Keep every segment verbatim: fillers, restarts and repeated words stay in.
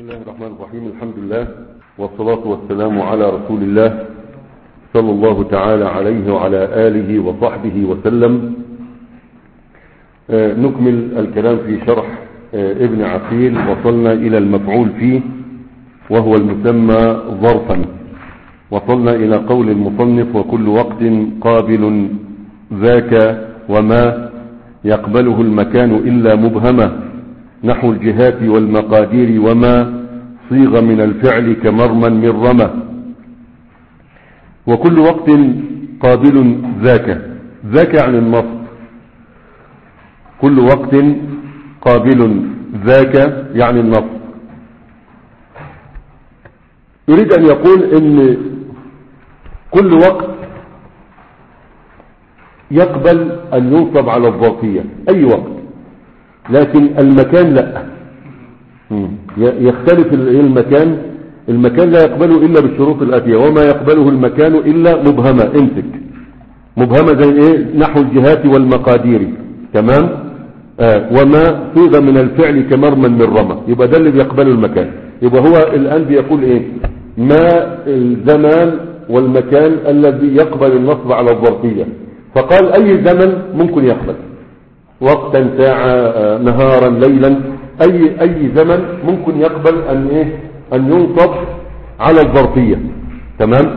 الله الرحمن الرحيم. الحمد لله والصلاة والسلام على رسول الله صلى الله تعالى عليه وعلى آله وصحبه وسلم. نكمل الكلام في شرح ابن عقيل. وصلنا إلى المفعول فيه وهو المسمى ظرفا. وصلنا إلى قول المصنف: وكل وقت قابل ذاك وما يقبله المكان إلا مبهمة، نحو الجهات والمقادير وما صيغ من الفعل كمرما من رمى. وكل وقت قابل ذاك، ذاك عن النصب. كل وقت قابل ذاك يعني النصب. يريد أن يقول إن كل وقت يقبل أن ينصب على الظرفية أي وقت، لكن المكان لا، يختلف المكان. المكان لا يقبله إلا بالشروط الآتية: وما يقبله المكان إلا مبهمة. امسك مبهمة زي ايه؟ نحو الجهات والمقادير. تمام. آه. وما صيغ من الفعل كمرما من رمى. يبقى ده اللي بيقبله المكان. يبقى هو الآن بيقول ايه؟ ما الزمان والمكان الذي يقبل النصب على الظرفية. فقال أي زمن ممكن يقبل، وقتا، ساعة، نهارا، ليلا، أي أي زمن ممكن يقبل أن إيه؟ أن ينصب على الظرفية. تمام.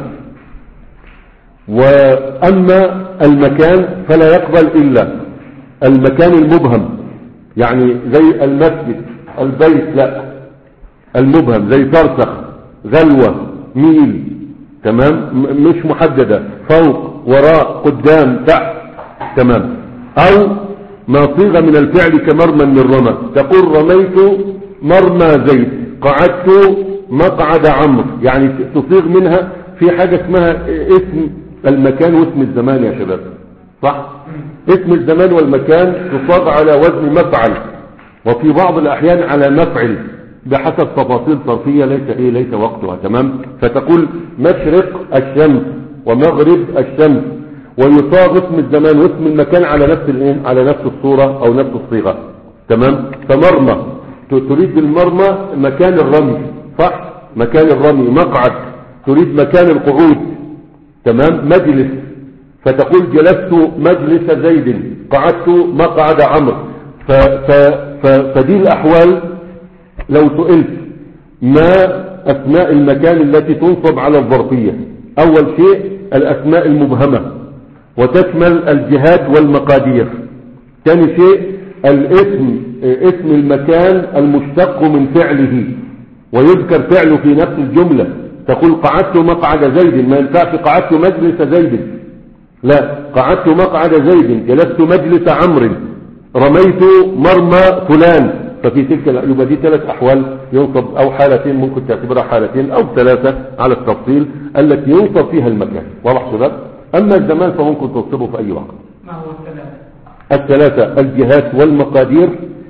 وأما المكان فلا يقبل إلا المكان المبهم، يعني زي المسجد، البيت، لا، المبهم زي فرسخ، غلوة، ميل. تمام. مش محددة، فوق، وراء، قدام، تحت. تمام. أو ما صيغ من الفعل كمرما من رمى. تقول رميت مرمى زيد، قعدت مقعد عمرو. يعني تصيغ منها في حاجة اسمها اسم المكان واسم الزمان يا شباب، صح؟ اسم الزمان والمكان تصاغ على وزن مفعل، وفي بعض الأحيان على مفعل، بحسب تفاصيل صرفية ليس ايه ليس وقتها. تمام. فتقول مشرق الشمس ومغرب الشمس، ويصاغ اسم الزمان واسم المكان على نفس الايه على نفس الصورة او نفس الصيغة. تمام. فمرمى تريد بالمرمى مكان الرمي، صح؟ مكان الرمي. مقعد تريد مكان القعود. تمام. مجلس فتقول جلست مجلس زيد، قعدت مقعد عمرو. ف ف ف فدي الاحوال. لو سئلت ما اسماء المكان التي تنصب على الظرفية، اول شيء الاسماء المبهمة وتشمل الجهات والمقادير. ثاني شيء الاسم، اسم المكان المشتق من فعله ويذكر فعله في نفس الجملة. تقول قعدت مقعد زيد، ما ينفعش قعدت مجلس زيد، لا، قعدت مقعد زيد، جلست مجلس عمرو، رميت مرمى فلان. ففي تلك يبقى دي ثلاث احوال ينصب، او حالتين ممكن تعتبرها حالتين او ثلاثة على التفصيل التي ينصب فيها المكان. واضح شباب؟ اما الزمان فممكن تنصبه في اي وقت. ما هو الثلاثة؟ الثلاثة الجهات والمقادير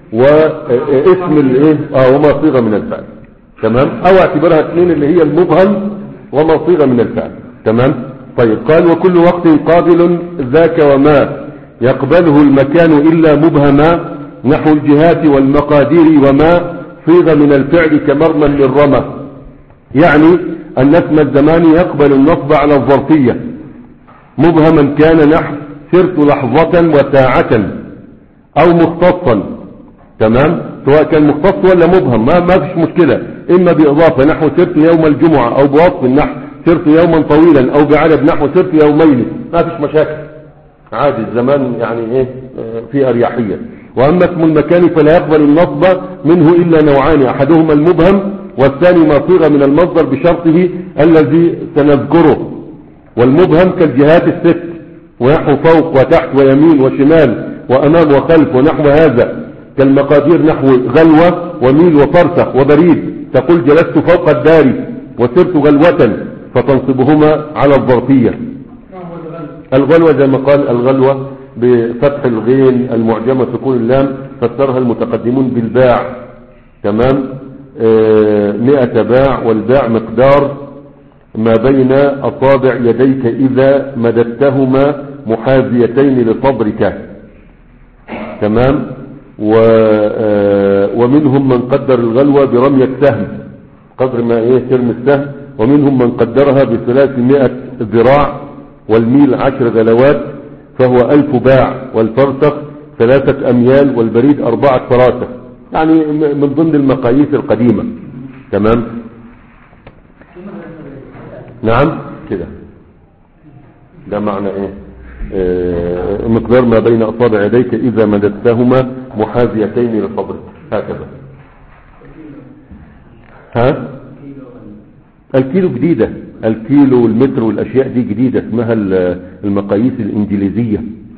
واسم الايه اه وما صيغ من الفعل. تمام. او اعتبرها اثنين اللي هي المبهم وما صيغ من الفعل. تمام. طيب. قال وكل وقت قابل ذاك وما يقبله المكان الا مبهما، نحو الجهات والمقادير وما صيغ من الفعل كمرما من رمى. يعني ان اسم الزمان يقبل النصب على الظرفية مبهما كان، نحو سرت لحظة وساعة، او مختصا. تمام. سواء كان مختص ولا مبهم ما ما فيش مشكلة، اما باضافة نحو سرت يوم الجمعة، او بوصف نحو سرت يوما طويلا، او بعدد نحو سرت يومين، ما فيش مشاكل عادي. الزمان يعني ايه في اريحية. واما اسم المكان فلا يقبل النصب منه الا نوعان: احدهما المبهم، والثاني ما صيغ من المصدر بشرطه الذي سنذكره. والمبهم كالجهات الست، ونحو فوق وتحت ويمين وشمال وامام وخلف ونحو هذا. كالمقادير نحو غلوة وميل وفرسخ وبريد. تقول جلست فوق الدار وسرت غلوة، فتنصبهما على الظرفية. الغلوة زي ما قال الغلوة بفتح الغين المعجمة سكون اللام، فسرها المتقدمون بالباع. تمام. آه مئة باع، والباع مقدار ما بين أصابع يديك إذا مددتهما محاذيتين لصدرك. تمام. و آه ومنهم من قدر الغلوة برمية سهم، قدر ما ايه ترمي السهم. ومنهم من قدرها بثلاثمائة ذراع والميل عشر غلوات فهو ألف باع، والفرسخ ثلاثة أميال، والبريد أربعة فراسخ، يعني من ضمن المقاييس القديمة. تمام. نعم كده ده معنى ايه؟ آه مقدار ما بين أصابع يديك إذا مددتهما محاذيتين لصدرك هكذا. ها الكيلو جديدة، الكيلو والمتر والأشياء دي جديدة، اسمها المقاييس الإنجليزية.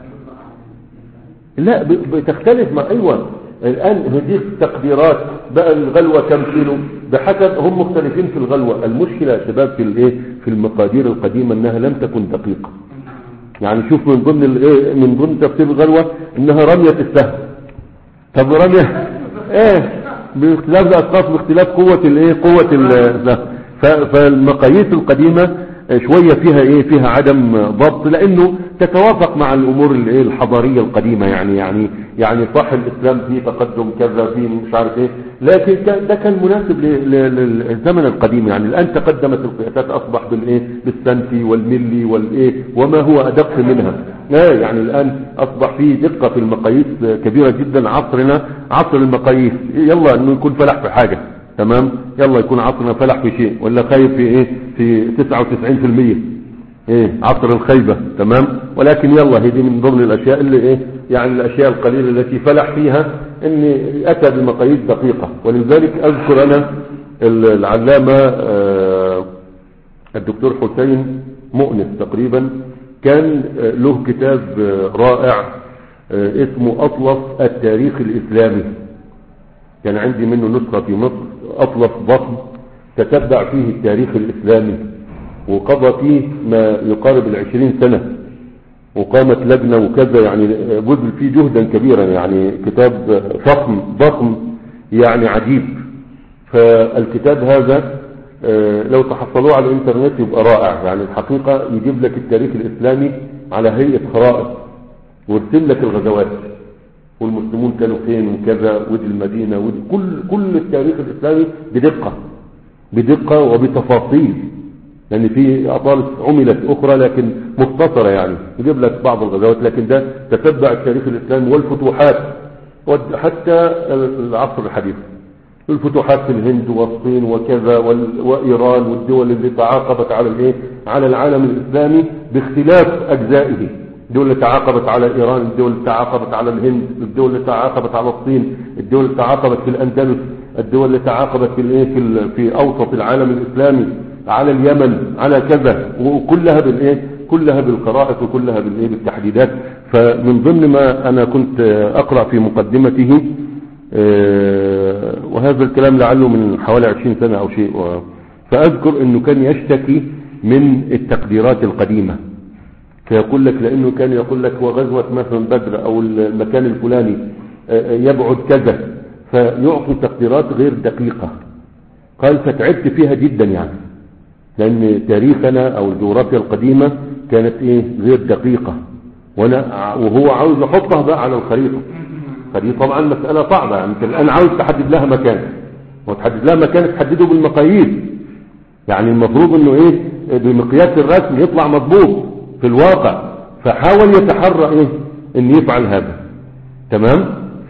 لا بتختلف مع أيوة الآن هذه التقديرات بقى الغلوة كم كيلو بحسب هم مختلفين في الغلوة. المشكلة يا شباب في الايه في المقادير القديمة انها لم تكن دقيقة. يعني شوف من ضمن الايه من ضمن تفسير الغلوة انها رمية السهم. طب رمية ايه باختلاف الاشخاص باختلاف قوة الايه قوة السهم. فالمقاييس القديمة شوية فيها ايه فيها عدم ضبط، لانه تتوافق مع الامور الايه الحضارية القديمة. يعني يعني يعني صح الاسلام فيه تقدم كذا فيه مش عارف ايه، لكن ده كان مناسب للزمن القديم. يعني الان تقدمت القياسات، اصبح بالايه بالسنتي والملي والايه وما هو ادق منها. يعني الان اصبح فيه دقة في المقاييس كبيرة جدا. عصرنا عصر المقاييس، يلا انه يكون فلح في حاجة. تمام. يلا يكون عصرنا فلح في شيء ولا خايب في ايه في تسعة وتسعين بالمئة ايه عصر الخيبة. تمام. ولكن يلا هذه من ضمن الاشياء اللي ايه يعني الاشياء القليلة التي فلح فيها ان اتى بمقاييس دقيقة. ولذلك اذكر انا العلامة آه الدكتور حسين مؤنس تقريبا كان له كتاب رائع آه اسمه اطلس التاريخ الاسلامي. كان عندي منه نسخة في مصر، أطلس ضخم تتبع فيه التاريخ الإسلامي، وقضى فيه ما يقارب العشرين سنة، وقامت لجنة وكذا، يعني بذل فيه جهدا كبيرا. يعني كتاب ضخم ضخم يعني عجيب. فالكتاب هذا لو تحصلوه على الانترنت يبقى رائع. يعني الحقيقة يجيب لك التاريخ الإسلامي على هيئة خرائط، ويرسم لك الغزوات والمسلمون كانوا فين وكذا، ودي المدينة ودي كل كل التاريخ الإسلامي بدقة بدقة وبتفاصيل. لأن يعني في أطالس عملت أخرى لكن مختصرة، يعني يجيب لك بعض الغزوات، لكن ده تتبع التاريخ الإسلامي والفتوحات حتى العصر الحديث. الفتوحات في الهند والصين وكذا وإيران والدول اللي تعاقبت على الايه على العالم الإسلامي باختلاف أجزائه. الدول اللي تعاقبت على إيران، الدول اللي تعاقبت على الهند، الدول اللي تعاقبت على الصين، الدول اللي تعاقبت في الأندلس، الدول اللي تعاقبت في الايه في, في أوسط العالم الإسلامي، على اليمن، على كذا، وكلها بالايه كلها بالقراءة وكلها بالايه بالتحديدات. فمن ضمن ما أنا كنت أقرأ في مقدمته، وهذا الكلام لعله من حوالي عشرين سنة أو شيء، فأذكر أنه كان يشتكي من التقديرات القديمة. فيقول لك لأنه كان يقول لك وغزوة مثلا بدر أو المكان الفلاني يبعد كذا، فيعطي تقديرات غير دقيقة. قال فتعبت فيها جدا، يعني لأن تاريخنا أو الجغرافيا القديمة كانت إيه غير دقيقة، وأنا وهو عاوز يحطها بقى على الخريطة. فدي طبعا مسألة صعبة. يعني انت الآن عاوز تحدد لها مكان، وتحدد لها مكان تحدده بالمقاييس. يعني المفروض انه ايه بمقياس الرسم يطلع مضبوط في الواقع. فحاول يتحرى ايه ان يفعل هذا. تمام.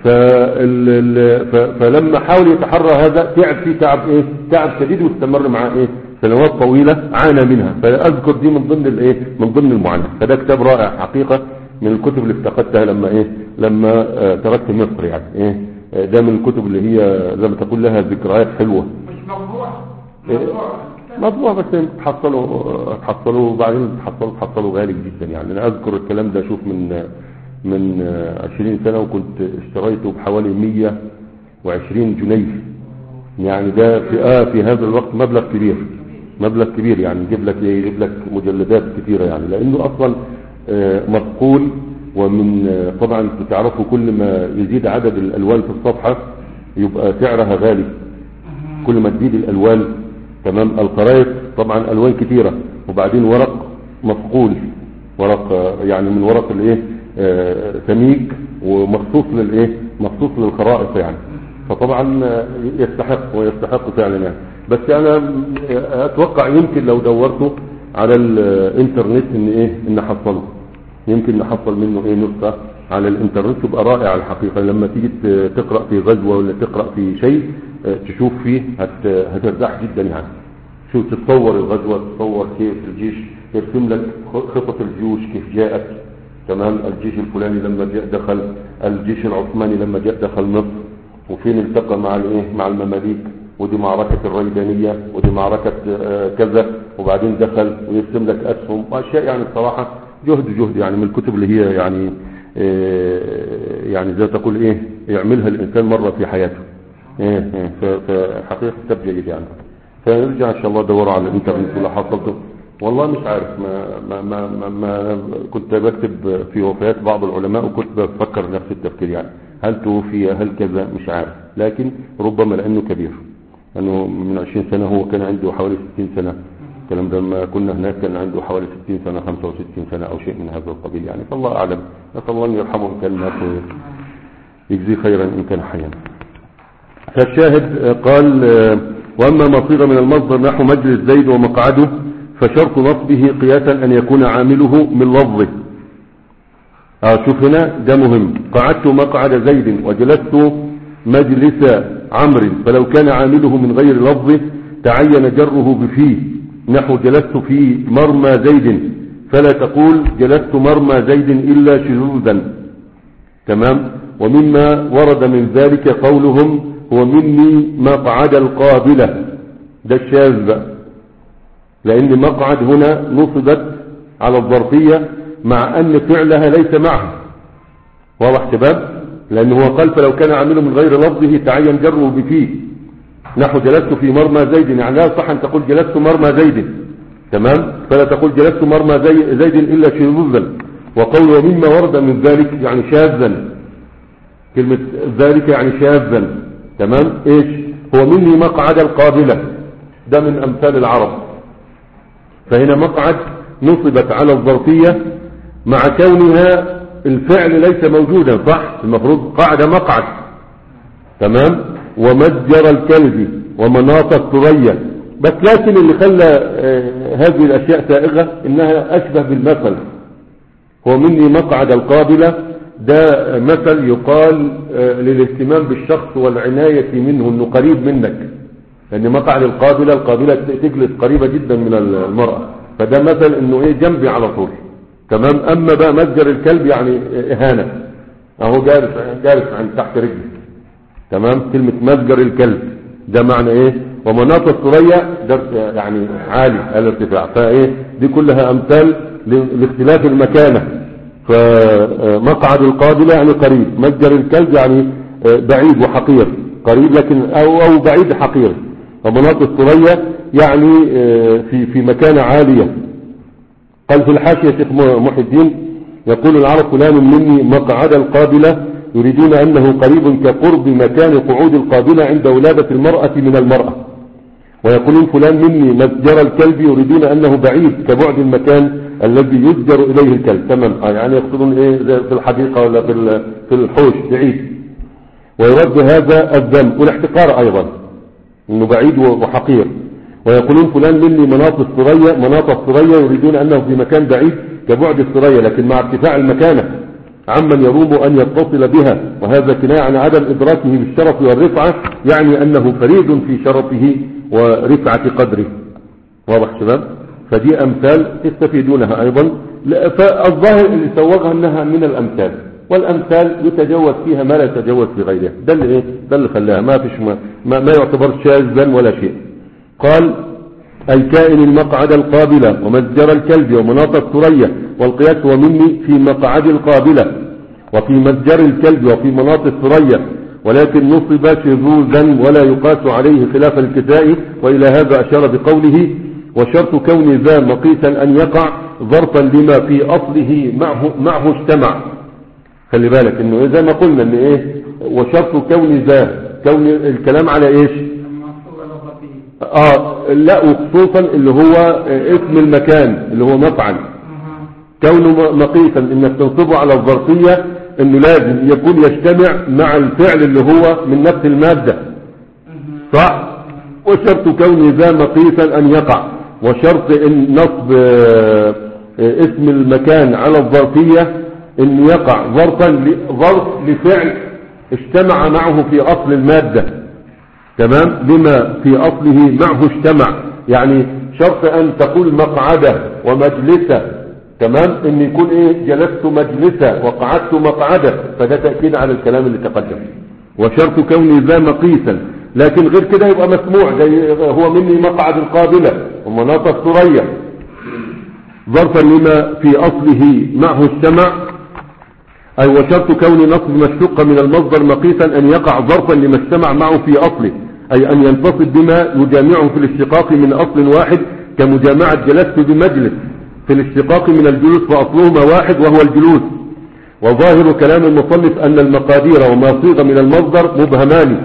فلما حاول يتحرى هذا تعب فيه تعب ايه تعب شديد، واستمر معاه ايه سنوات طويلة عانى منها. فاذكر دي من ضمن الايه من ضمن المعاناة. فده كتاب رائع حقيقة، من الكتب اللي افتقدتها لما ايه لما آه تركت مصر. يعني ايه آه ده من الكتب اللي هي زي ما تقول لها ذكريات حلوة. مش مطبوع مطبوع بس تحصلوا تحصلوا بعدين تحصلوا تحصلوا غالي جدا. يعني انا اذكر الكلام ده شوف من من عشرين سنة، وكنت اشتريته بحوالي مية وعشرين جنيه. يعني ده في اه في هذا الوقت مبلغ كبير مبلغ كبير. يعني يجيب لك ايه يجيب لك مجلدات كثيرة، يعني لانه اصلا مصقول. ومن طبعا تعرفوا كل ما يزيد عدد الالوان في الصفحة يبقى سعرها غالي، كل ما تزيد الالوان. تمام. الخرائط طبعا الوان كثيرة، وبعدين ورق مصقول، ورق يعني من ورق الايه سميك ومخصوص للايه مخصوص للخرائط يعني. فطبعا يستحق ويستحق فعلا يعني. بس انا اتوقع يمكن لو دورته على الانترنت ان ايه ان نحصله، يمكن نحصل منه ايه نسخة على الانترنت تبقى رائعة الحقيقة. لما تيجي تقرأ في غزوة ولا تقرأ في شيء تشوف فيه هت... هترتاح جدا يعني. شو تتصور الغزوة، تتصور كيف الجيش، يرسم لك خطط الجيوش كيف جاءت، تمام، الجيش الفلاني لما جاء دخل، الجيش العثماني لما جاء دخل مصر وفين التقى مع الايه مع المماليك، ودي معركة الريدانية ودي معركة كذا، وبعدين دخل ويرسم لك اسهم واشياء يعني الصراحة جهد جهد يعني من الكتب اللي هي يعني يعني زي تقول ايه يعملها الانسان مرة في حياته. ايه ايه فحقيقة كتاب جيد يعني. فنرجع ان شاء الله ادور على الانترنت ولا حصلته والله مش عارف. ما, ما, ما, ما, ما كنت بكتب في وفيات بعض العلماء وكنت بفكر نفس التفكير يعني هل توفي هل كذا مش عارف، لكن ربما لانه كبير لانه من عشرين سنة هو كان عنده حوالي ستين سنة، الكلام ده لما كنا هناك كان عنده حوالي ستين سنة خمسة وستين سنة او شيء من هذا القبيل يعني. فالله اعلم، نسأل الله ان يرحمه ان كان مات يجزي خيرا ان كان حيا. فالشاهد قال واما ما صيغ من المصدر نحو مجلس زيد ومقعده فشرط نصبه قياسا ان يكون عامله من لفظه. اه شوف هنا ده مهم، قعدت مقعد زيد وجلست مجلس عمرو، فلو كان عامله من غير لفظه تعين جره بفيه، نحو جلست في مرمى زيد، فلا تقول جلست مرمى زيد الا شذوذا، تمام. ومما ورد من ذلك قولهم هو مني مقعد القابلة، ده الشاذ بقى، لان مقعد هنا نصبت على الظرفية مع ان فعلها ليس معها، واضح شباب، لانه هو قال فلو كان عامله من غير لفظه تعين جره بفيه، نحو جلست في مرمى زيد، يعني لا صح ان تقول جلست مرمى زيد، تمام، فلا تقول جلست مرمى زي زيد الا شذوذا. وقول ومما ورد من ذلك يعني شاذا، كلمة ذلك يعني شاذا، تمام. ايش هو مني مقعد القابلة، ده من امثال العرب، فهنا مقعد نصبت على الظرفية مع كونها الفعل ليس موجودا، صح، المفروض قعد مقعد، تمام. ومتجر الكلب ومناط الثريا، بس لكن اللي خلى آه هذه الاشياء سائغة انها اشبه بالمثل. هو مني مقعد القابلة ده مثل يقال آه للاهتمام بالشخص والعناية منه انه قريب منك، لان مقعد القابلة القابلة تجلس قريبة جدا من المرأة، فده مثل انه ايه جنبي على طول، تمام. اما بقى متجر الكلب يعني اهانة، اهو جالس جالس عند تحت رجلي، تمام. كلمة متجر الكلب ده معنى ايه، ومناط الثريا ده يعني عالي الارتفاع، فايه دي كلها امثال لاختلاف المكانة. فمقعد القابلة يعني قريب، متجر الكلب يعني بعيد وحقير، قريب لكن او او بعيد حقير، ومناط الثريا يعني في في مكانة عالية. قال في الحاشية شيخ محي الدين يقول العرب فلان مني مقعد القابلة يريدون أنه قريب كقرب مكان قعود القابلة عند ولادة المرأة من المرأة، ويقولون فلان مني متجر الكلب يريدون أنه بعيد كبعد المكان الذي يتجر إليه الكلب، تمام. يعني يقصدون إيه في الحديقة ولا في الحوش بعيد. ويرد هذا الذنب والاحتقار أيضا إنه بعيد وحقير. ويقولون فلان مني مناط الثريا، مناط الثريا يريدون أنه في مكان بعيد كبعد الثريا لكن مع ارتفاع المكانة عمن يروم أن يتصل بها، وهذا كناية عن عدم إدراكه بالشرف والرفعة، يعني أنه فريد في شرفه ورفعة قدره، واضح شباب. فدي أمثال تستفيدونها أيضا. فالظاهر اللي سوغها أنها من الأمثال، والأمثال يتجوز فيها ما لا يتجوز في غيرها، ده اللي إيه ده اللي خلاها ما فيش ما, ما, ما يعتبر شاذا ولا شيء. قال الكائن المقعد القابلة ومتجر الكلب ومناط الثريا، والقياس ومني في مقعد القابلة وفي متجر الكلب وفي مناط الثريا، ولكن نصب شذوذا ولا يقاس عليه خلاف الكساء. وإلى هذا أشار بقوله وشرط كون ذا مقيسا أن يقع ظرفا لما في أصله معه, معه اجتمع. خلي بالك انه زي ما قلنا ان ايه وشرط كون ذا، كون الكلام على ايش اه لا، وخصوصا اللي هو اسم المكان اللي هو مفعل، كونه مقيسا انك تنصبه على الظرفية انه لازم يكون يجتمع مع الفعل اللي هو من نفس المادة، صح. وشرط كون ذا مقيسا أن يقع، وشرط إن نصب اسم المكان على الظرفية أن يقع ظرفا ظرف لفعل اجتمع معه في أصل المادة، تمام، لما في أصله معه اجتمع. يعني شرط أن تقول مقعدة ومجلسة، تمام، ان يكون ايه جلست مجلسة وقعدت مقعدة، فده تأكيد على الكلام اللي تقدم. وشرط كوني ذا مقيسا، لكن غير كده يبقى مسموع، زي هو مني مقعد القابلة ومناط الثريا، ظرفا لما في أصله معه اجتمع. أي وشرط كون نصب مشتق من المصدر مقيسا أن يقع ظرفا لما اجتمع معه في أصله، أي أن ينتصب بما يجامعه في الاشتقاق من أصل واحد، كمجامعة جلست بمجلس في الاشتقاق من الجلوس، فأصلهما واحد وهو الجلوس. وظاهر كلام المصنف أن المقادير وما صيغ من المصدر مبهمان.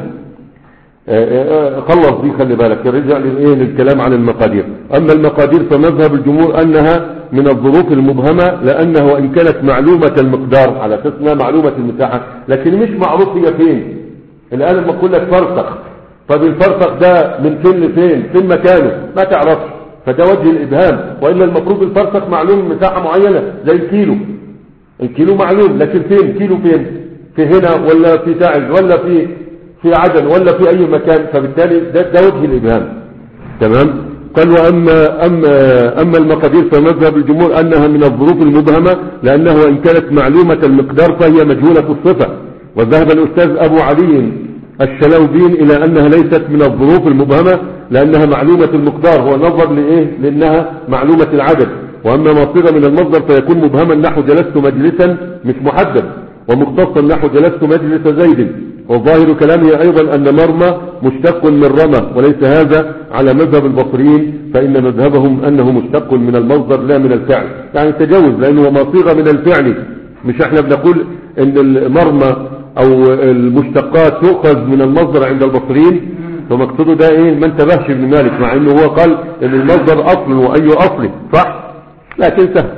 خلص دي، خلي بالك، رجع للكلام عن المقادير. أما المقادير فمذهب الجمهور أنها من الظروف المبهمة، لأنه وإن كانت معلومة المقدار على أساس انها معلومة المساحة، لكن مش معروف هي فين. الآن لما أقول لك فرسخ، طب الفرسخ ده من فين لفين، فين مكانه، ما تعرفش، فده وجه الإبهام. وإلا المفروض الفرسخ معلوم مساحة معينة زي الكيلو، الكيلو معلوم، لكن فين كيلو، فين في هنا ولا في تعز ولا في في عدن ولا في أي مكان، فبالتالي ده, ده وجه الإبهام، تمام. قال وأما أما أما المقادير فمذهب الجمهور أنها من الظروف المبهمة، لأنه وإن كانت معلومة المقدار فهي مجهولة الصفة. وذهب الأستاذ أبو علي الشلوبين إلى أنها ليست من الظروف المبهمة، لأنها معلومة المقدار، هو نظر لإيه، لأنها معلومة العدد. وأما ما صيغ من المصدر فيكون مبهما نحو جلست مجلسا مش محدد، ومختصا نحو جلست مجلس زيد. وظاهر كلامه أيضا أن مرمى مشتق من رمى، وليس هذا على مذهب البصريين، فإن مذهبهم أنه مشتق من المصدر لا من الفعل. يعني تجاوز، لأنه ما صيغ من الفعل، مش احنا بنقول ان المرمى او المشتقات تؤخذ من المصدر عند البصريين، فمقصده ده ايه، ما انتبهش ابن مالك، مع انه هو قال ان المصدر اصل، واي اصل صح، لكن سهل.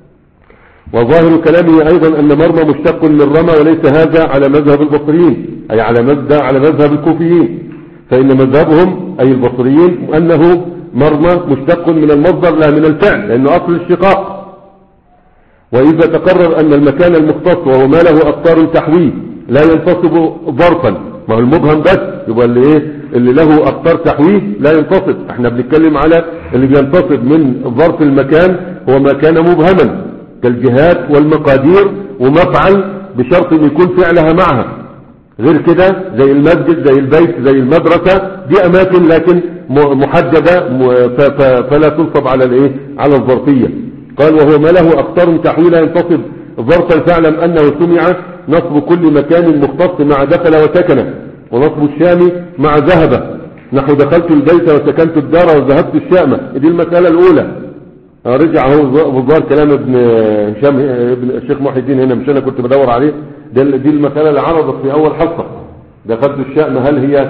وظاهر كلامه ايضا ان مرمى مشتق من رمى، وليس هذا على مذهب البصريين، اي على مذهب على مذهب الكوفيين، فان مذهبهم اي البصريين انه مرمى مشتق من المصدر لا من الفعل، لانه اصل الاشتقاق. واذا تقرر ان المكان المختص وهو ما له اقطار تحويه لا ينتصب ظرفا، ما هو المبهم بس، يبقى اللي ايه اللي له اقطار تحويه لا ينتصب. احنا بنتكلم على اللي بينتصب من ظرف المكان هو ما كان مبهما كالجهات والمقادير ومفعل، بشرط ان يكون فعلها معها. غير كده زي المسجد زي البيت زي المدرسة، دي اماكن لكن محددة فلا تنصب على الايه على الظرفية. قال وهو ما له اقطار تحويه لا ينتصب ظرفا، فاعلم انه سمع نصب كل مكان مختص مع دخل وسكن، ونصب الشام مع ذهب، نحو دخلت البيت وسكنت الدار وذهبت الشام. دي المسألة الاولى. رجع هو بظهر كلام ابن هشام ابن الشيخ محي الدين هنا، مش انا كنت بدور عليه، دي المسألة اللي عرضت في اول حلقة. دخلت الشام هل هي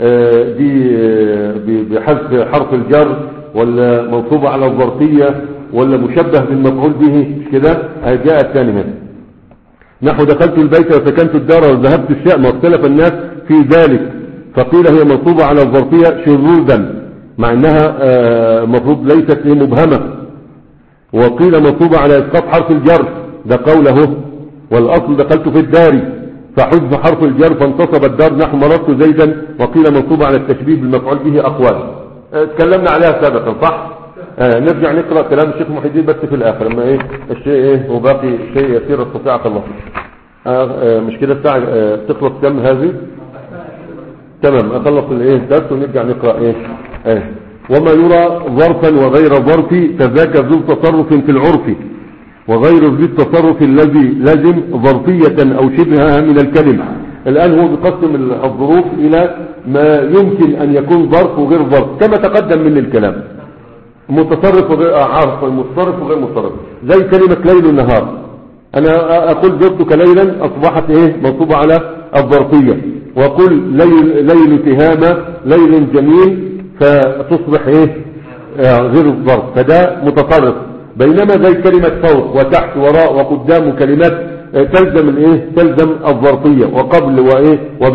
دي بحذف حرف الجر ولا منصوبة على الظرفية ولا مشبه بالمفعول به، مش كده؟ جاء الثاني هنا نحو دخلت البيت وسكنت الدار وذهبت الشام، واختلف الناس في ذلك، فقيل هي منصوبة على الظرفية شذوذا مع انها مفروض ليست مبهمة، وقيل منصوبة على اسقاط حرف الجر، ده قوله. والاصل دخلت في الدار فحذف حرف الجر فانتصب الدار نحو مررت زيدا، وقيل منصوبة على التشبيه بالمفعول به اقوال. اتكلمنا عليها سابقا صح؟ آه نرجع نقرأ كلام الشيخ محي الدين بس في الاخر، اما ايه الشيء ايه وباقي شيء يسير استطاع الله. آه آه مش كده الساعة آه تخلص كم هذه؟ تمام، اخلص الايه الدرس ونرجع نقرأ ايه آه. وما يرى ظرفا وغير ظرف فذاك ذو تصرف في العرف، وغير ذي التصرف الذي لازم ظرفية او شبهها من الكلمة. الان هو بيقسم الظروف الى ما يمكن ان يكون ظرف وغير ظرف كما تقدم من الكلام، متصرف وغير عارف، متصرف وغير متصرف، زي كلمة ليل ونهار. انا اقول زرتك ليلا اصبحت ايه منصوبة على الظرفية، واقول ليل, ليل تهامة ليل جميل فتصبح ايه آه غير الظرف، فده متصرف. بينما زي كلمة فوق وتحت وراء وقدام كلمات آه تلزم الايه تلزم الظرفية، وقبل وايه وبعد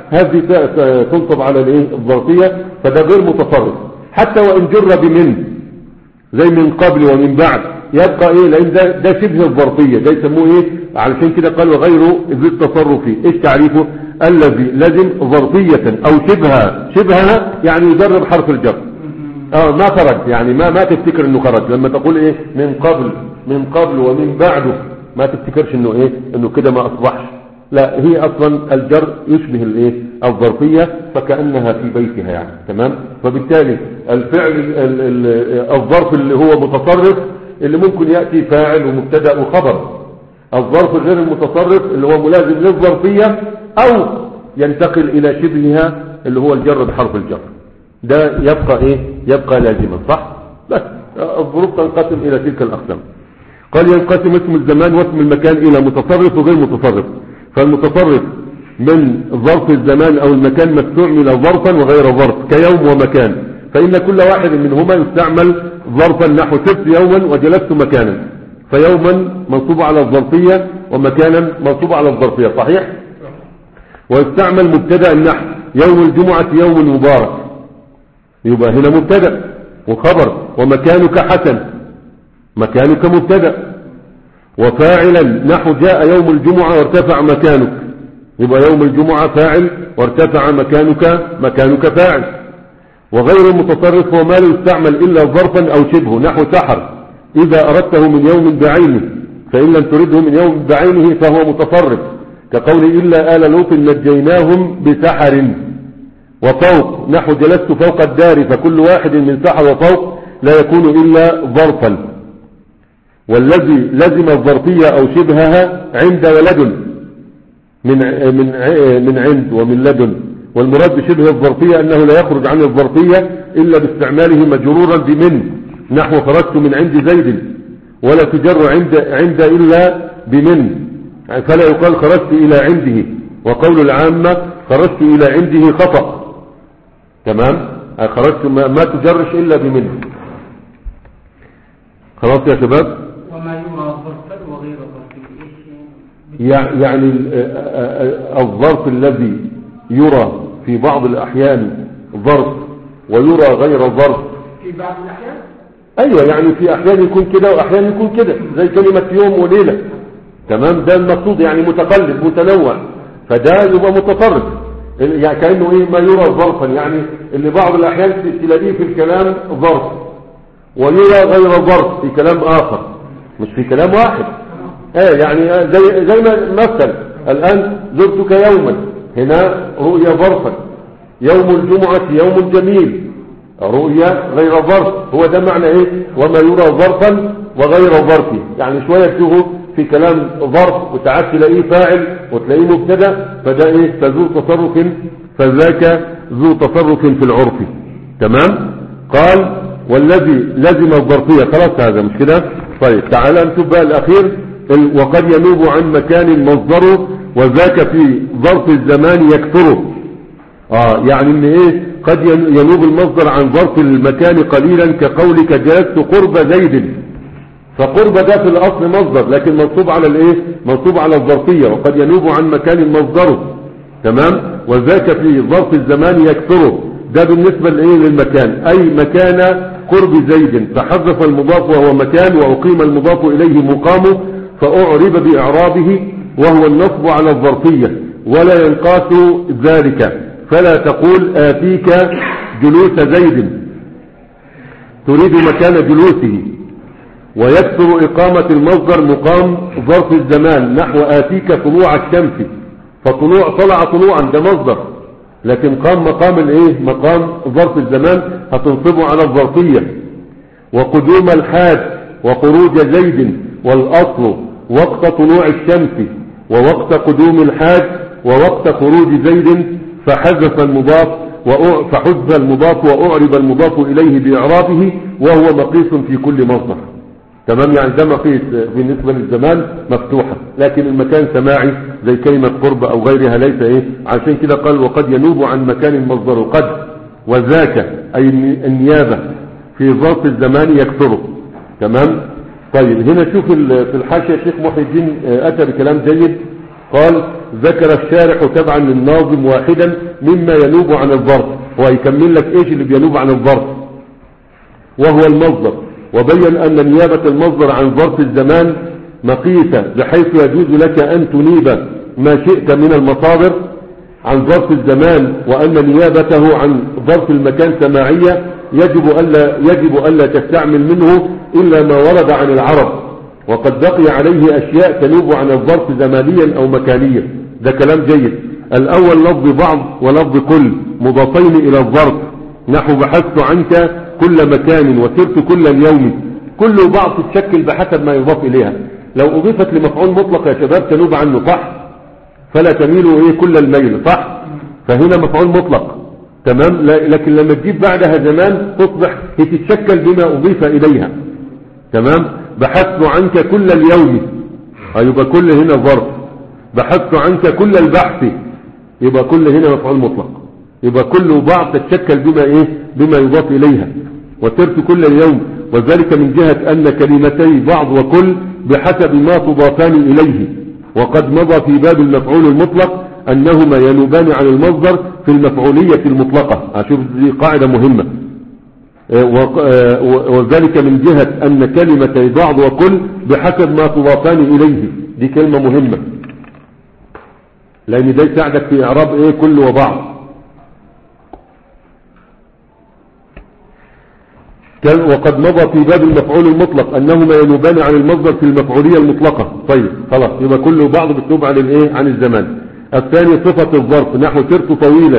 هذه تنصب على الايه الظرفية، فده غير متصرف. حتى وان جر بمن زي من قبل ومن بعد يبقى ايه، لان ده, ده شبه الظرفية، ده يسموه ايه، علشان كده قال وغيره ذي التصرف. ايش تعريفه؟ الذي لازم ظرفية او شبهها، شبهها يعني يجرب حرف الجر. اه ما خرج، يعني ما ما تفتكر انه خرج لما تقول ايه من قبل من قبل ومن بعده، ما تفتكرش انه ايه انه كده ما اصبحش، لا هي اصلا الجر يشبه الايه الظرفية، فكأنها في بيتها يعني. تمام. فبالتالي الفعل ال ال الظرف اللي هو متصرف اللي ممكن يأتي فاعل ومبتدأ وخبر، الظرف غير المتصرف اللي هو ملازم للظرفية او ينتقل الى شبهها اللي هو الجر بحرف الجر، ده يبقى ايه يبقى لازما. صح؟ بس الظروف تنقسم الى تلك الاقسام. قال ينقسم اسم الزمان واسم المكان الى متصرف وغير متصرف. فالمتصرف من ظرف الزمان او المكان ما استعمل ظرفا وغير ظرف كيوم ومكان، فان كل واحد منهما يستعمل ظرفا نحو سبت يوما وجلست مكانا، فيوما منصوب على الظرفية ومكانا منصوب على الظرفية. صحيح؟ ويستعمل مبتدا النحو يوم الجمعة يوم مبارك، يبقى هنا مبتدا وخبر. ومكانك حسن، مكانك مبتدا. وفاعلا نحو جاء يوم الجمعة وارتفع مكانك، يبقى يوم الجمعة فاعل وارتفع مكانك مكانك فاعل. وغير المتصرف هو ما لا يستعمل إلا ظرفا أو شبه نحو سحر إذا أردته من يوم بعينه، فإن لم ترده من يوم بعينه فهو متصرف، كقول إلا آل لوط نجيناهم بسحر. وفوق نحو جلست فوق الدار، فكل واحد من سحر وفوق لا يكون إلا ظرفا. والذي لزم الظرفية أو شبهها عند ولد من من من عند ومن لدن. والمراد بشبه الظرفية أنه لا يخرج عن الظرفية إلا باستعماله مجرورا بمن نحو خرجت من عند زيد، ولا تجر عند عند إلا بمن، فلا يقال خرجت إلى عنده. وقول العامة خرجت إلى عنده خطأ. تمام. خرجت ما, ما تجرش إلا بمن. خلاص يا شباب. وما يرى ظرفا وغير ظرف، يعني الظرف الذي يرى في بعض الأحيان ظرف ويرى غير ظرف في بعض الأحيان. أيوة، يعني في أحيان يكون كده وأحيان يكون كده، زي كلمة يوم وليلة. تمام. ده المقصود، يعني متقلب متنوع، فده يبقى متصرف. يعني كأنه إيه ما يرى ظرفا، يعني اللي بعض الأحيان تلاقيه في الكلام ظرف ويرى غير ظرف في كلام آخر، مش في كلام واحد. ايه يعني زي زي ما مثل الآن زرتك يوما، هنا رؤيا ظرفا. يوم الجمعة يوم جميل، رؤيا غير ظرف. هو ده معنى ايه وما يرى ظرفا وغير ظرفه، يعني شوية تشوفه في كلام ظرف وتعاد تلاقيه فاعل وتلاقيه مبتدا، فده ايه فذو تصرف، فذاك ذو تصرف في العرف. تمام. قال والذي لزم الظرفية. خلاص هذا مش كده. طيب تعالى نشوف بقى الأخير. وقد ينوب عن مكان مصدره وذاك في ظرف الزمان يكثره. اه يعني ان ايه قد ينوب المصدر عن ظرف المكان قليلا، كقولك جلست قرب زيد، فقرب ده في الاصل مصدر لكن منصوب على الايه منصوب على الظرفية. وقد ينوب عن مكان مصدره. تمام. وذاك في ظرف الزمان يكثره، ده بالنسبة لايه للمكان، اي مكان قرب زيد، فحذف المضاف وهو مكان وأقيم المضاف إليه مقامه، فأعرب بإعرابه وهو النصب على الظرفية، ولا ينقاس ذلك. فلا تقول آتيك جلوس زيد، تريد مكان جلوسه. ويكثر إقامة المصدر مقام ظرف الزمان نحو آتيك طلوع الشمس، فطلوع طلع طلوعا ده مصدر، لكن قام مقام الايه مقام ظرف الزمان هتنصبه على الظرفية. وقدوم الحاج وخروج زيد، والأصل وقت طلوع الشمس ووقت قدوم الحاج ووقت خروج زيد، فحذف المضاف فحذف المضاف وأعرب المضاف إليه بإعرابه، وهو مقيس في كل مصدر. تمام. يعني ده مقيس بالنسبة للزمان مفتوحة، لكن المكان سماعي زي كلمة قرب أو غيرها ليس إيه. عشان كده قال وقد ينوب عن مكان مصدره قد، وذاك أي النيابة في ظرف الزمان يكثره. تمام. طيب هنا شوف في الحاشية الشيخ محي الدين أتى بكلام جيد. قال ذكر الشارح تبعا للناظم واحدا مما ينوب عن الظرف. هو يكمل لك ايش اللي بينوب عن الظرف وهو المصدر، وبين ان نيابة المصدر عن ظرف الزمان مقيسة بحيث يجوز لك ان تنيب ما شئت من المصادر عن ظرف الزمان، وان نيابته عن ظرف المكان سماعية يجب ألا, يجب ألا تستعمل منه إلا ما ورد عن العرب، وقد بقي عليه أشياء تنوب عن الظرف زمانيا أو مكانيا. ده كلام جيد. الأول لفظ بعض ولفظ كل مضافين إلى الظرف، نحو بحثت عنك كل مكان وسرت كل اليوم. كل بعض تتشكل بحسب ما يضاف إليها. لو أضيفت لمفعول مطلق يا شباب تنوب عنه صح، فلا تميلوا إيه كل الميل صح، فهنا مفعول مطلق تمام. لكن لما تجيب بعدها زمان تصبح هي تتشكل بما أضيف إليها تمام. بحثت عنك كل اليوم يبقى كل هنا ظرف، بحثت عنك كل البحث يبقى كل هنا مفعول مطلق، يبقى كل بعض تتشكل بما ايه بما يضاف اليها. وسرت كل اليوم، وذلك من جهة ان كلمتي بعض وكل بحسب ما تضافان اليه، وقد مضى في باب المفعول المطلق انهما ينوبان عن المصدر في المفعولية المطلقة. اشوف دي قاعدة مهمة. وذلك من جهة أن كلمة بعض وكل بحسب ما تضافان إليه. دي كلمة مهمة لأن ده يساعدك في إعراب إيه كل وبعض. وقد مضى في باب المفعول المطلق أنهما ينوبان عن المصدر في المفعولية المطلقة. طيب خلاص يبقى كل وبعض بتنوب عن الإيه عن الزمان. الثاني صفة الظرف، نحو سرت طويلا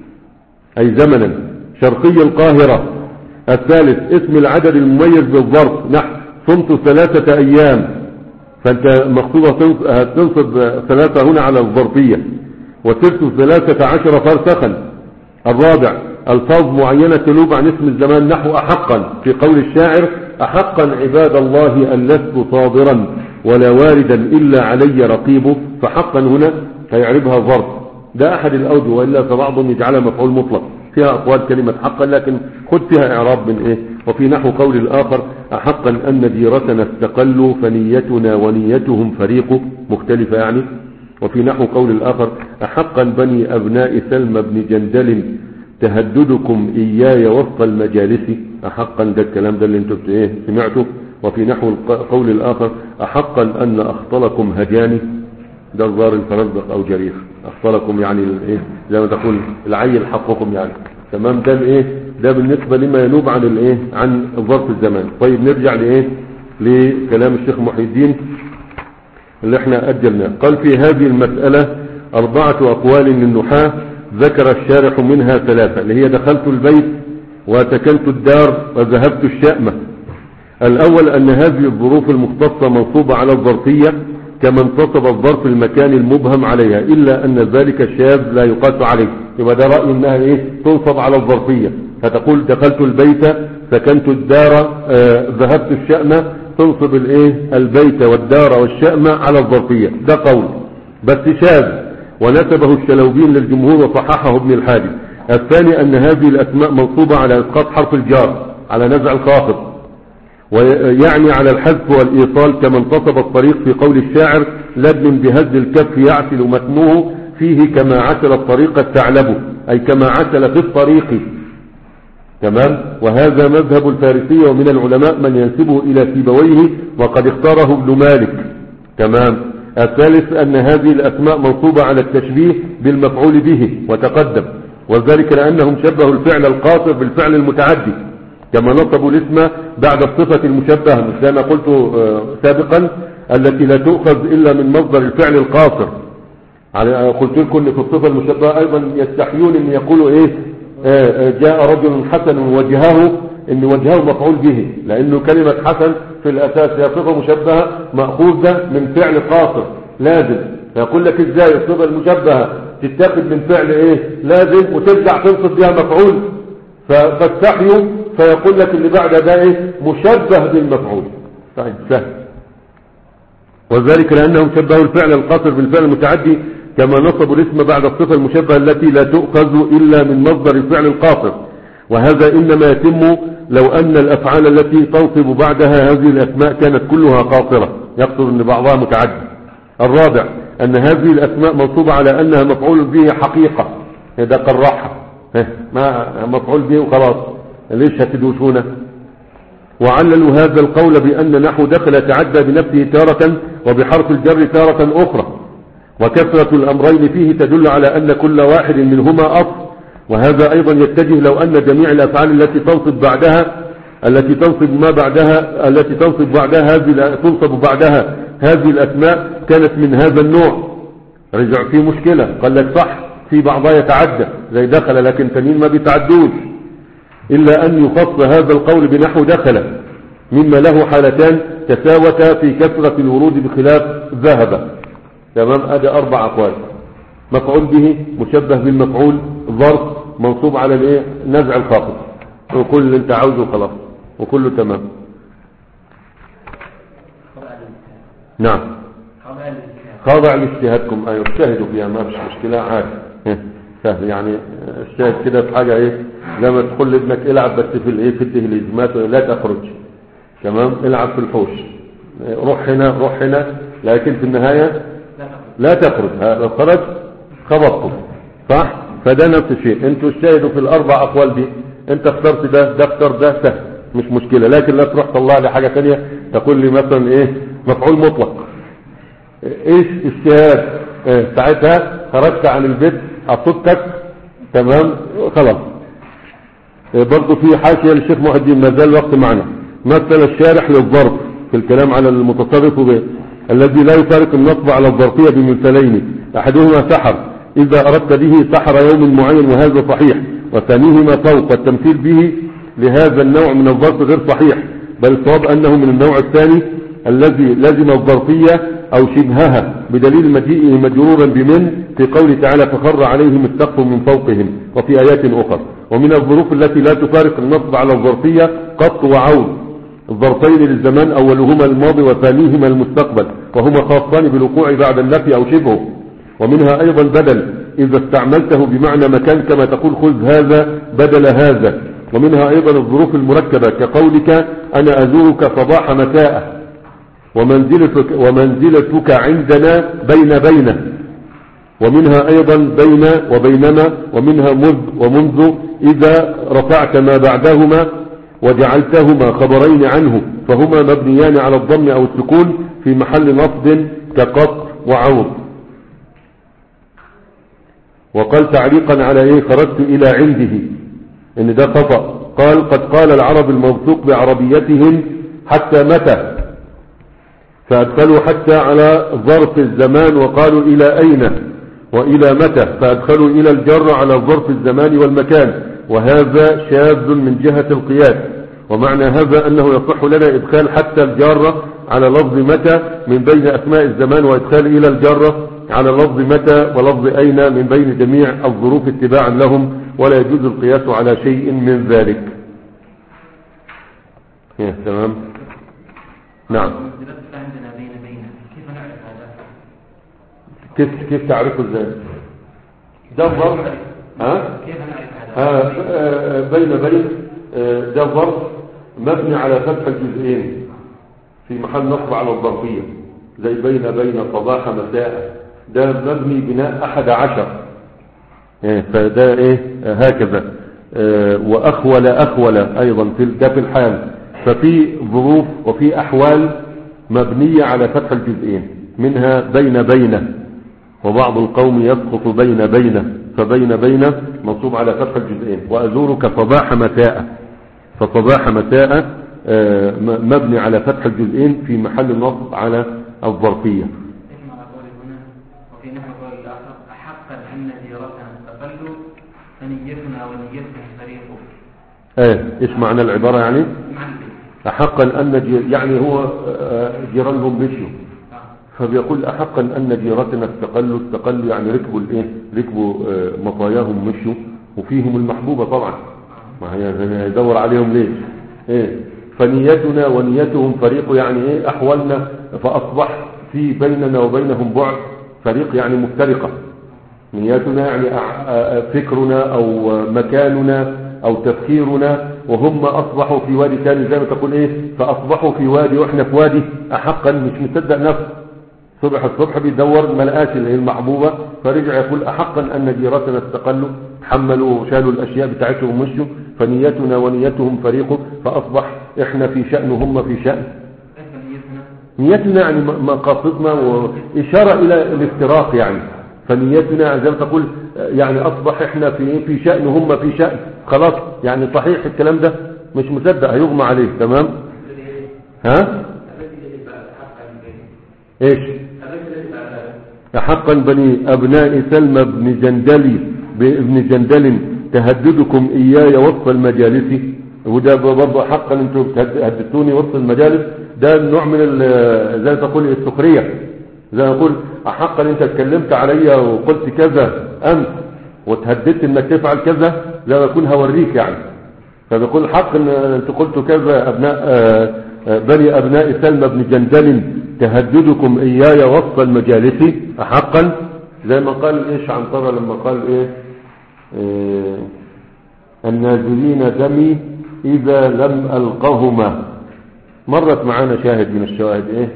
أي زمنا شرقي القاهرة. الثالث اسم العدد المميز بالظرف، نحو صمت ثلاثة ايام، فانت مقصودة تنصب ثلاثة هنا على الظرفية. وسرت ثلاثة عشر فرسخا. الرابع الفاظ معينة تنوب عن اسم الزمان، نحو احقا في قول الشاعر احقا عباد الله ان لست صابرا ولا واردا الا علي رقيب، فحقا هنا هيعربها ظرف. ده احد الاوجه، والا فبعضهم يجعلها مفعول مطلق، فيها أقوال كلمة حقا لكن خد فيها إعراب من إيه. وفي نحو قول الآخر أحقا أن ديرتنا استقلوا فنيتنا ونيتهم فريق، مختلفة يعني. وفي نحو قول الآخر أحقا بني أبناء سلم بن جندل تهددكم إياي وسط المجالس. أحقا ده الكلام ده اللي انتم إيه سمعته. وفي نحو قول الآخر أحقا أن أخطلكم هجاني، ده الظاهر الفرزدق أو جريح. أخطلكم يعني الايه زي ما تقول العيل حقكم يعني تمام. ده الايه ده بالنسبة لما ينوب عن الايه عن ظرف الزمان. طيب نرجع لايه لكلام الشيخ محي الدين اللي احنا اجلناه. قال في هذه المسألة اربعة اقوال للنحاة ذكر الشارح منها ثلاثة، اللي هي دخلت البيت وسكنت الدار وذهبت الشأمة. الاول ان هذه الظروف المختصة منصوبة على الظرفية كما انتصب الظرف المكان المبهم عليها، إلا أن ذلك الشاذ لا يقاس عليه. يبقى ده رأي أنها إيه تنصب على الظرفية. فتقول دخلت البيت سكنت الدار آه ذهبت الشأمة، تنصب الإيه البيت والدار والشأمة على الظرفية. ده قول بس شاذ، ونسبه الشلوبين للجمهور وصححه ابن الحادي. الثاني أن هذه الأسماء منصوبة على إسقاط حرف الجار على نزع الخافض، ويعني على الحذف والإيصال كما انتصب الطريق في قول الشاعر لبن بهز الكف يعسل متنوه فيه كما عسل الطريق الثعلب، أي كما عسل في الطريق تمام. وهذا مذهب الفارسية، ومن العلماء من ينسبه إلى سيبويه وقد اختاره ابن مالك تمام. الثالث أن هذه الأسماء منصوبة على التشبيه بالمفعول به وتقدم، وذلك لأنهم شبهوا الفعل القاصر بالفعل المتعدي، كما نصبوا الاسم بعد الصفة المشبهة زي ما قلت سابقا التي لا تؤخذ إلا من مصدر الفعل القاصر. قلت لكم في الصفة المشبهة أيضا يستحيون أن يقولوا إيه جاء رجل حسن وجهه، ان وجهه مفعول به، لانه كلمة حسن في الاساس هي صفة مشبهة مأخوذة من فعل قاصر لازم. فيقول لك ازاي الصفة المشبهة تتاخد من فعل ايه لازم وترجع تنصب بها مفعول؟ فاستحيوا فيقول لك اللي بعد ده ايه مشبه بالمفعول. طيب سهل. وذلك لانهم شبهوا الفعل القاصر بالفعل المتعدي كما نصبوا الاسم بعد الصفة المشبهة التي لا تؤخذ إلا من مصدر الفعل القاصر، وهذا إنما يتم لو أن الأفعال التي تنصب بعدها هذه الأسماء كانت كلها قاصرة، يقصد أن بعضها متعدي. الرابع أن هذه الأسماء منصوبة على أنها مفعول به حقيقة، ده قرحها ما مفعول به وخلاص، ليش هتدوشونه؟ وعللوا هذا القول بأن نحو دخل تعدى بنفسه تارة وبحرف الجر تارة أخرى، وكثرة الأمرين فيه تدل على أن كل واحد منهما أصل. وهذا أيضا يتجه لو أن جميع الأفعال التي تنصب بعدها التي تنصب ما بعدها التي تنصب بعدها هذه تنصب بعدها هذه الأسماء كانت من هذا النوع. رجع في مشكلة، قال لك صح في بعضها يتعدى زي دخل، لكن تنين ما بيتعدوش، إلا أن يخص هذا القول بنحو دخل مما له حالتان تساوتا في كثرة الورود بخلاف ذهب. تمام، ادي اربع اقوال. مفعول به مشبه بالمفعول، ظرف منصوب على الايه نزع الخافض، وكل اللي انت عاوزه خلاص وكله تمام. نعم خاضع لاجتهادكم، ايوه اجتهدوا فيها ما فيش مشكله عادي سهل يعني. اجتهد كده في حاجه ايه لما تقول لابنك العب بس في الايه في التهليزمات لا تخرج. تمام، العب في الحوش، روح هنا روح هنا، لكن في النهايه لا تخرج. لو خرج خبطته صح. فده نفس الشيء، انتوا اجتهدوا في الاربع اقوال دي، انت اخترت ده ده اختار ده سهل مش مشكله، لكن لا تروح طلع لي حاجه ثانيه تقول لي مثلا ايه مفعول مطلق. ايش اجتهاد؟ اه ساعتها خرجت عن البيت اصدتك تمام خلاص. اه برضه في حاشيه للشيخ محي الدين ما زال الوقت معنا. مثل الشارح للظرف في الكلام على المتصرف به الذي لا يفارق النصب على الظرفيه بمثلين، احدهما سحر اذا اردت به سحر يوم معين وهذا صحيح، وثانيهما فوق والتمثيل به لهذا النوع من الظرف غير صحيح، بل الصواب انه من النوع الثاني الذي لزم الظرفيه او شبهها بدليل مجيئه مجرورا بمن في قوله تعالى فخر عليهم السقف من فوقهم وفي ايات اخرى. ومن الظروف التي لا تفارق النصب على الظرفيه قط وعود، الظرفين للزمان اولهما الماضي وثانيهما المستقبل، وهما خاصان بالوقوع بعد النفي او شبهه. ومنها ايضا بدل اذا استعملته بمعنى مكان كما تقول خذ هذا بدل هذا. ومنها ايضا الظروف المركبه كقولك انا ازورك صباح مساء، ومنزلتك, ومنزلتك عندنا بين بين. ومنها ايضا بين وبينما. ومنها مذ ومنذ اذا رفعت ما بعدهما وجعلتهما خبرين عنه فهما مبنيان على الضم او السكون في محل نصب كقط وعوض. وقال تعليقا على ايه خرجت الى عنده ان ده خطأ، قال قد قال العرب الموثوق بعربيتهم حتى متى، فادخلوا حتى على ظرف الزمان وقالوا الى اين والى متى، فادخلوا الى الجر على ظرف الزمان والمكان، وهذا شاذ من جهة القياس. ومعنى هذا انه يصح لنا ادخال حتى الجارة على لفظ متى من بين اسماء الزمان، وادخال الى الجارة على لفظ متى ولفظ اين من بين جميع الظروف اتباعا لهم، ولا يجوز القياس على شيء من ذلك. تمام. نعم. كيف كيف تعرفه ازاي؟ ده ظرف ها كيف نعرف هذا؟ آه بين بين آه ده ظرف مبني على فتح الجزئين في محل نصب على الظرفيه، زي بين بين صباح مساء، ده مبني بناء احد عشر. إيه فده ايه آه هكذا. آه واخول اخول ايضا في ده في الحال. ففي ظروف وفي احوال مبنية على فتح الجزئين، منها بين بين، وبعض القوم يسقط بين بين، فبين بين منصوب على فتح الجزئين. وازورك صباح مساء، فصباح مساء آه مبني على فتح الجزئين في محل النصب على الظرفية. وفي نحو قول الآخر أحقا أن ديرتنا استقلوا فنيتنا ونيته فريقه. ايه ايش معنى العبارة يعني؟ أحقا أن يعني هو جيرانهم مشوا، فبيقول أحقا أن جيرتنا استقلوا، استقلوا يعني ركبوا الايه ركبوا مطاياهم مشوا، وفيهم المحبوبة طبعا ما هي يدور عليهم ليش. ايه فنيتنا ونيتهم فريق يعني ايه أحوالنا، فأصبح في بيننا وبينهم بعد، فريق يعني مفترقة. نيتنا يعني فكرنا أو مكاننا أو تفكيرنا، وهم أصبحوا في وادي ثاني زي ما تقول إيه، فأصبحوا في وادي وإحنا في وادي. أحقا مش مصدق نفسه صبح الصبح بيدور ما لقاش اللي هي المحبوبة، فرجع يقول أحقا أن جيرتنا استقلوا حملوا وشالوا الأشياء بتاعتهم ومشوا، فنيتنا ونيتهم فريق، فأصبح إحنا في شأن وهم في شأن. نيتنا يعني مقاصدنا وإشارة إلى الافتراق يعني، فنيتنا زي ما تقول يعني أصبح إحنا في في شأن وهم في شأن، خلاص يعني صحيح الكلام ده مش مصدق هيغمى عليه. تمام. ها ايش حقا بني ابناء سلمى بن جندلي بابن جندل تهددكم اياي وسط المجالس، وده برضه حقا انتم هددتوني وسط المجالس، ده نوع من زي ما تقول السخريه، زي ما اقول حقا انت اتكلمت عليا وقلت كذا انت وتهددت انك تفعل كذا، لا اكون هوريك يعني. فبيقول حق ان انت قلت كذا ابناء بني ابناء سلمى بن جندل تهددكم اياي وسط المجالس حقا، زي ما قال ايش عنترة لما قال ايه, إيه النازلين دمي اذا لم القهما. مرت معانا شاهد من الشواهد ايه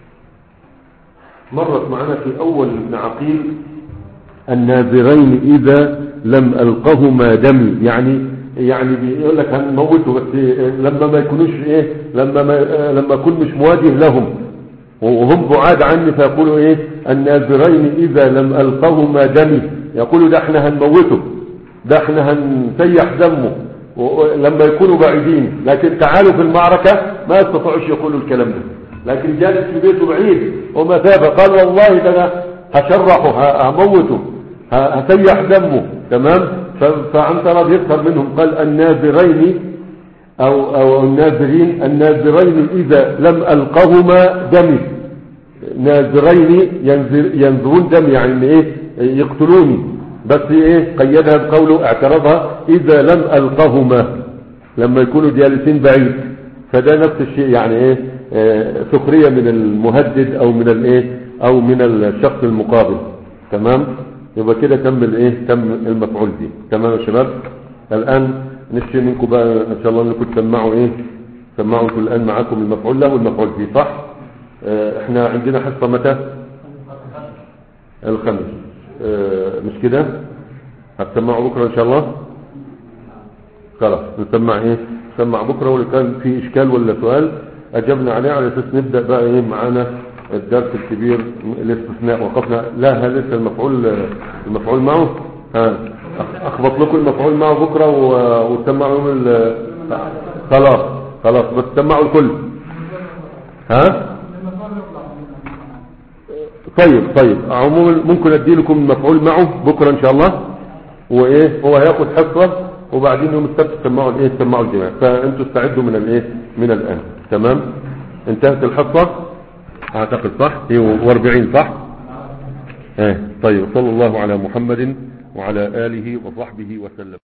مرت معانا في اول ابن عقيل الناذرين اذا لم القهما دمي، يعني يعني بيقول لك هنموته بس لما ما يكونوش ايه لما ما لما اكون مش مواجه لهم وهم بعاد عني، فيقولوا ايه الناذرين اذا لم القهما دمي، يقولوا ده احنا هنموته، ده احنا هنسيح دمه لما يكونوا بعيدين، لكن تعالوا في المعركة ما يستطيعوش يقولوا الكلام ده، لكن جالس في بيته بعيد ومثابة قال والله ده انا هشرحه هموته هسيح دمه. تمام. فعنترة بيظهر منهم قال الناذرين او او الناذرين الناذرين اذا لم القهما دمي، ناذرين ينذرون دم يعني ايه يقتلوني، بس ايه قيدها بقوله اعترضها اذا لم القهما لما يكونوا جالسين بعيد، فده نفس الشيء يعني ايه سخرية من المهدد او من الايه او من الشخص المقابل. تمام. يبقى كده تم الايه تم المفعول به. تمام يا شباب. الان نشتري منكم بقى ان شاء الله انكم تسمعوا ايه سمعوا انتم الان معاكم المفعول له والمفعول به صح. اه احنا عندنا حصه متى الخميس اه مش كده هتسمعوا بكره ان شاء الله. خلاص نسمع ايه نسمع بكره، واللي كان في اشكال ولا سؤال اجبنا عليه على اساس نبدا بقى ايه معانا الدرس الكبير الاستثناء. وقفنا لا لسه المفعول المفعول معه. ها اخبط لكم المفعول معه بكره وتسمعوا يوم خلاص خلاص بس تسمعوا الكل. ها طيب طيب عموما ممكن ادي لكم المفعول معه بكره ان شاء الله، وايه هو هياخد حصه وبعدين يوم السبت تسمعوا الايه تسمعوا الجماع، فانتوا استعدوا من الايه من الان. تمام. انتهت الحصه اعتقد صح هي واربعين صح. ايه طيب صلى الله على محمد وعلى آله وصحبه وسلم.